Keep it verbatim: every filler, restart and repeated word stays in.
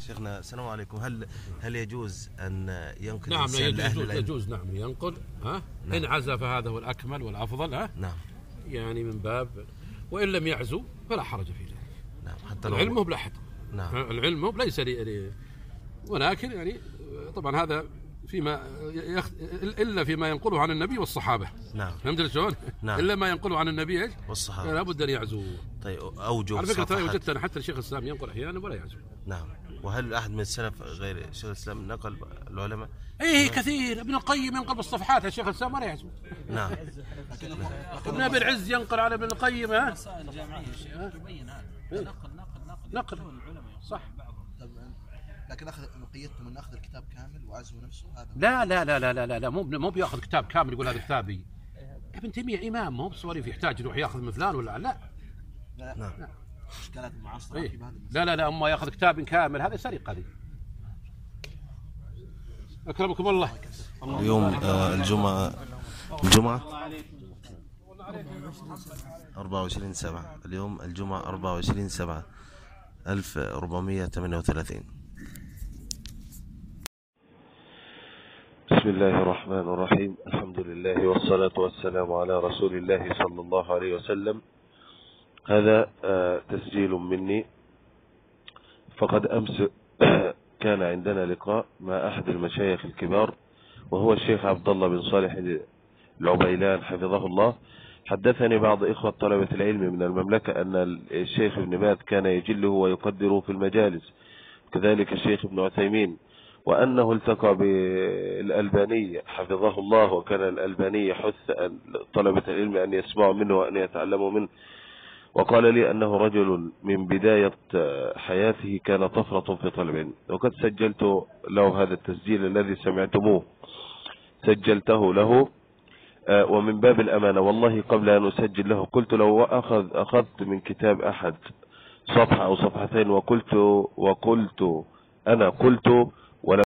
شيخنا السلام عليكم. هل هل يجوز أن ينقل نعم الإنسان يجوز, لأهل العلم؟ يجوز نعم ينقل ها نعم. إن عزى فهذا هو الأكمل والأفضل ها نعم يعني من باب، وإن لم يعزو فلا حرج في ذلك. نعم حتى العلم مو بلا حد. نعم العلم مو ليس لي، ولكن يعني طبعا هذا فيما يخ... إلا فيما ينقله عن النبي والصحابة. نعم فهمت شلون؟ نعم. إلا ما ينقله عن النبي إيش؟ والصحابة لا بد أن يعزو. طيب أوجه على فكرة صفحة وجدت أنا حتى الشيخ الإسلام ينقل أحيانا ولا يعزو. نعم. وهل أحد من السلف غير الشيخ الإسلام نقل العلماء؟ إيه كثير. ابن القيم ينقل بالصفحات، الشيخ الإسلام ولا يعزو. نعم. ابن أبي العز ينقل على ابن القيم ها. مسائل جامعية الشيخ تبين هذا. نقل نقل نقل العلماء صح. لكن أخذ قيدتم أن أخذ الكتاب كامل وعزه نفسه هذا. لا لا لا لا لا لا, لا مو مو بياخذ كتاب كامل يقول هذا كتابي. ابن تيمية إمام، مو بصوري في يحتاج يروح ياخذ من فلان ولا لا. لا نعم. إشكالات المعاصرة إيه؟ في هذا. لا لا لا أما ياخذ كتاب كامل هذا سرقة هذه. أكرمكم الله. اليوم آه الجمعة الجمعة أربعة وعشرين سبعة اليوم الجمعة أربعة وعشرين سبعة ألف وأربعمائة وثمانية وثلاثين. بسم الله الرحمن الرحيم. الحمد لله والصلاة والسلام على رسول الله صلى الله عليه وسلم. هذا آه تسجيل مني. فقد أمس كان عندنا لقاء مع أحد المشايخ الكبار وهو الشيخ عبد الله بن صالح العبيلان حفظه الله. حدثني بعض إخوة طلبة العلم من المملكة أن الشيخ ابن باز كان يجله ويقدره في المجالس، كذلك الشيخ ابن عثيمين، وأنه التقى بالألباني حفظه الله، وكان الألباني يحث طلبة العلم أن يسمعوا منه وأن يتعلموا منه. وقال لي أنه رجل من بداية حياته كان طفرة في طلب العلم، وقد سجلت له هذا التسجيل الذي سمعتموه، سجلته له. ومن باب الأمانة والله قبل أن أسجل له قلت لو أخذ أخذت من كتاب أحد صفحة أو صفحتين وقلت وقلت أنا قلت